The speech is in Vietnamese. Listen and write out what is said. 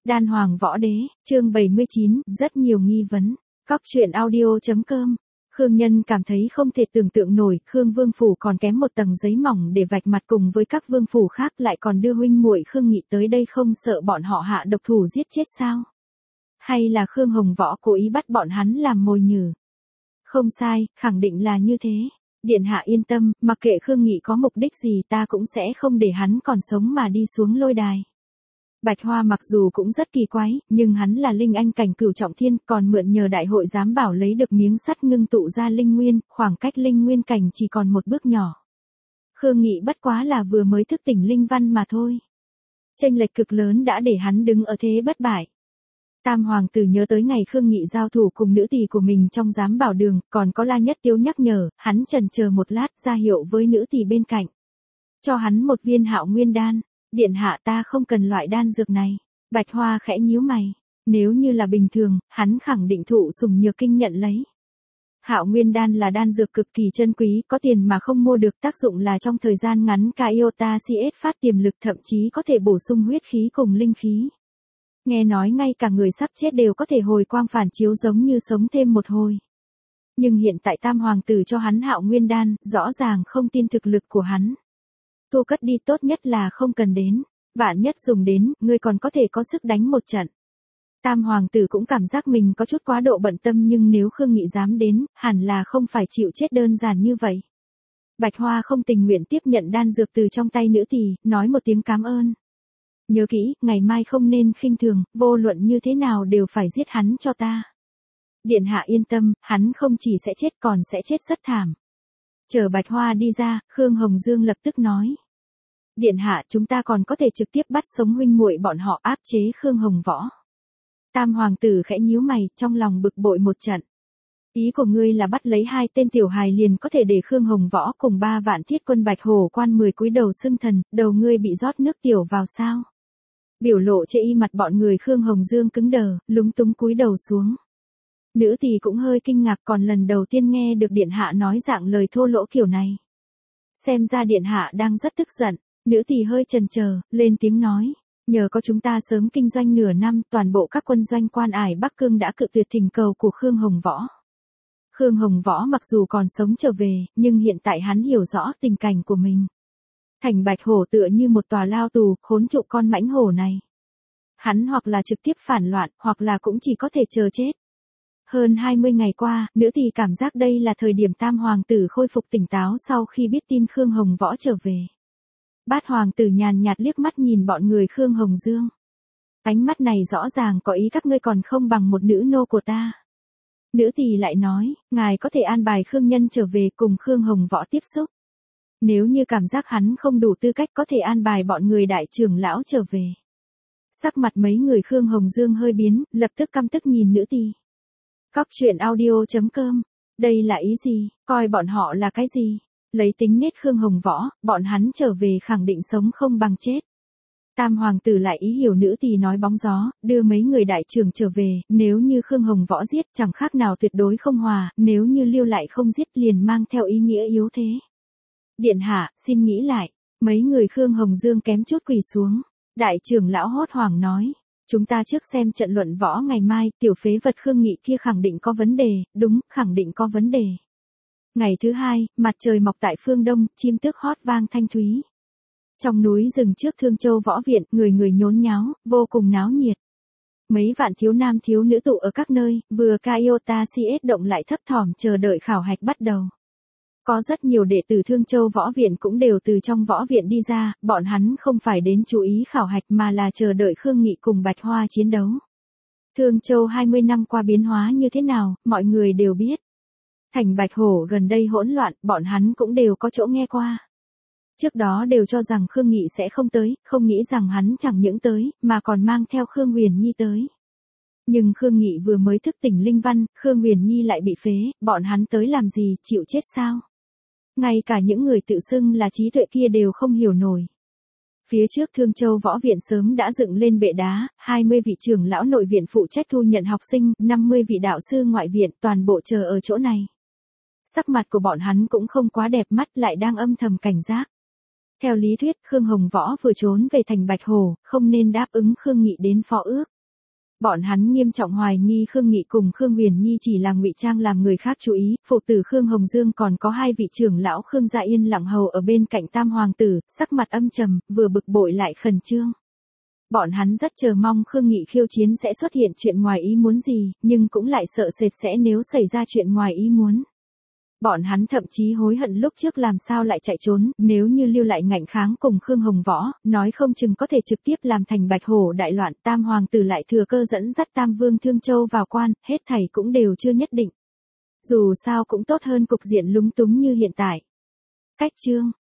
Đan Hoàng Võ Đế, chương 79, rất nhiều nghi vấn. Cóc truyện audio.com. Khương Nhân cảm thấy không thể tưởng tượng nổi, Khương Vương phủ còn kém một tầng giấy mỏng để vạch mặt cùng với các vương phủ khác, lại còn đưa huynh muội Khương Nghị tới đây, không sợ bọn họ hạ độc thủ giết chết sao? Hay là Khương Hồng Võ cố ý bắt bọn hắn làm mồi nhử? Không sai, khẳng định là như thế. Điện hạ yên tâm, mặc kệ Khương Nghị có mục đích gì, ta cũng sẽ không để hắn còn sống mà đi xuống lôi đài. Bạch Hoa mặc dù cũng rất kỳ quái, nhưng hắn là linh anh cảnh cửu trọng thiên, còn mượn nhờ đại hội giám bảo lấy được miếng sắt ngưng tụ ra linh nguyên, khoảng cách linh nguyên cảnh chỉ còn một bước nhỏ. Khương Nghị bất quá là vừa mới thức tỉnh linh văn mà thôi. Chênh lệch cực lớn đã để hắn đứng ở thế bất bại. Tam hoàng tử nhớ tới ngày Khương Nghị giao thủ cùng nữ tỳ của mình trong giám bảo đường, còn có La Nhất Tiếu nhắc nhở, hắn chần chờ một lát ra hiệu với nữ tỳ bên cạnh. Cho hắn một viên Hạo Nguyên đan. Điện hạ, ta không cần loại đan dược này. Bạch Hoa khẽ nhíu mày. Nếu như là bình thường, hắn khẳng định thụ sủng nhược kinh nhận lấy. Hạo Nguyên đan là đan dược cực kỳ chân quý, có tiền mà không mua được, tác dụng là trong thời gian ngắn ca iota CS phát tiềm lực, thậm chí có thể bổ sung huyết khí cùng linh khí. Nghe nói ngay cả người sắp chết đều có thể hồi quang phản chiếu giống như sống thêm một hồi. Nhưng hiện tại Tam hoàng tử cho hắn Hạo Nguyên đan, rõ ràng không tin thực lực của hắn. Thu cất đi, tốt nhất là không cần đến. Vạn nhất dùng đến, ngươi còn có thể có sức đánh một trận. Tam hoàng tử cũng cảm giác mình có chút quá độ bận tâm, nhưng nếu Khương Nghị dám đến, hẳn là không phải chịu chết đơn giản như vậy. Bạch Hoa không tình nguyện tiếp nhận đan dược từ trong tay nữ tỳ, nói một tiếng cảm ơn. Nhớ kỹ, ngày mai không nên khinh thường, vô luận như thế nào đều phải giết hắn cho ta. Điện hạ yên tâm, hắn không chỉ sẽ chết còn sẽ chết rất thảm. Chờ Bạch Hoa đi ra, Khương Hồng Dương lập tức nói. Điện hạ, chúng ta còn có thể trực tiếp bắt sống huynh muội bọn họ, áp chế Khương Hồng Võ. Tam hoàng tử khẽ nhíu mày, trong lòng bực bội một trận. Ý của ngươi là bắt lấy 2 tên tiểu hài liền có thể để Khương Hồng Võ cùng 3 vạn thiết quân Bạch Hổ quan 10 cúi đầu xưng thần, đầu ngươi bị rót nước tiểu vào sao? Biểu lộ chê y mặt bọn người Khương Hồng Dương cứng đờ, lúng túng cúi đầu xuống. Nữ tỳ cũng hơi kinh ngạc, còn lần đầu tiên nghe được điện hạ nói dạng lời thô lỗ kiểu này. Xem ra điện hạ đang rất tức giận. Nữ tỳ hơi chần chờ, lên tiếng nói. Nhờ có chúng ta sớm kinh doanh nửa năm, toàn bộ các quân doanh Quan Ải Bắc Cương đã cự tuyệt thỉnh cầu của Khương Hồng Võ. Khương Hồng Võ mặc dù còn sống trở về, nhưng hiện tại hắn hiểu rõ tình cảnh của mình. Thành Bạch Hổ tựa như một tòa lao tù, khốn trụ con mãnh hổ này. Hắn hoặc là trực tiếp phản loạn, hoặc là cũng chỉ có thể chờ chết. Hơn 20 ngày qua, nữ tỳ cảm giác đây là thời điểm Tam hoàng tử khôi phục tỉnh táo sau khi biết tin Khương Hồng Võ trở về. Bát hoàng tử nhàn nhạt liếc mắt nhìn bọn người Khương Hồng Dương. Ánh mắt này rõ ràng có ý các ngươi còn không bằng một nữ nô của ta. Nữ tỳ lại nói, ngài có thể an bài Khương Nhân trở về cùng Khương Hồng Võ tiếp xúc. Nếu như cảm giác hắn không đủ tư cách, có thể an bài bọn người đại trưởng lão trở về. Sắc mặt mấy người Khương Hồng Dương hơi biến, lập tức căm tức nhìn nữ tỳ. Cóc truyện audio.com. Đây là ý gì, coi bọn họ là cái gì? Lấy tính nết Khương Hồng Võ, bọn hắn trở về khẳng định sống không bằng chết. Tam hoàng tử lại ý hiểu nữ tỳ nói bóng gió, đưa mấy người đại trưởng trở về, nếu như Khương Hồng Võ giết chẳng khác nào tuyệt đối không hòa, nếu như lưu lại không giết liền mang theo ý nghĩa yếu thế. Điện hạ, xin nghĩ lại, mấy người Khương Hồng Dương kém chút quỳ xuống. Đại trưởng lão hốt hoảng nói, chúng ta trước xem trận luận võ ngày mai, tiểu phế vật Khương Nghị kia khẳng định có vấn đề, đúng, khẳng định có vấn đề. Ngày thứ hai, mặt trời mọc tại phương đông, chim tước hót vang thanh thúy. Trong núi rừng trước Thương Châu Võ Viện, người người nhốn nháo, vô cùng náo nhiệt. Mấy vạn thiếu nam thiếu nữ tụ ở các nơi, vừa ca iota CS động lại thấp thỏm chờ đợi khảo hạch bắt đầu. Có rất nhiều đệ tử Thương Châu Võ Viện cũng đều từ trong võ viện đi ra, bọn hắn không phải đến chú ý khảo hạch mà là chờ đợi Khương Nghị cùng Bạch Hoa chiến đấu. Thương Châu 20 năm qua biến hóa như thế nào, mọi người đều biết. Thành Bạch Hổ gần đây hỗn loạn, bọn hắn cũng đều có chỗ nghe qua. Trước đó đều cho rằng Khương Nghị sẽ không tới, không nghĩ rằng hắn chẳng những tới, mà còn mang theo Khương Huyền Nhi tới. Nhưng Khương Nghị vừa mới thức tỉnh linh văn, Khương Huyền Nhi lại bị phế, bọn hắn tới làm gì, chịu chết sao? Ngay cả những người tự xưng là trí tuệ kia đều không hiểu nổi. Phía trước Thương Châu Võ Viện sớm đã dựng lên bệ đá, 20 vị trưởng lão nội viện phụ trách thu nhận học sinh, 50 vị đạo sư ngoại viện toàn bộ chờ ở chỗ này. Sắc mặt của bọn hắn cũng không quá đẹp mắt, lại đang âm thầm cảnh giác. Theo lý thuyết, Khương Hồng Võ vừa trốn về thành Bạch Hổ, không nên đáp ứng Khương Nghị đến phó ước. Bọn hắn nghiêm trọng hoài nghi Khương Nghị cùng Khương Huyền Nhi chỉ là ngụy trang làm người khác chú ý, phụ tử Khương Hồng Dương còn có hai vị trưởng lão Khương gia yên lặng hầu ở bên cạnh tam hoàng tử, sắc mặt âm trầm, vừa bực bội lại khẩn trương. Bọn hắn rất chờ mong Khương Nghị khiêu chiến sẽ xuất hiện chuyện ngoài ý muốn gì, nhưng cũng lại sợ sệt sẽ nếu xảy ra chuyện ngoài ý muốn. Bọn hắn thậm chí hối hận lúc trước làm sao lại chạy trốn, nếu như lưu lại ngạnh kháng cùng Khương Hồng Võ, nói không chừng có thể trực tiếp làm thành Bạch Hổ đại loạn, tam hoàng tử lại thừa cơ dẫn dắt tam vương Thương Châu vào quan, hết thảy cũng đều chưa nhất định. Dù sao cũng tốt hơn cục diện lúng túng như hiện tại. Cách chương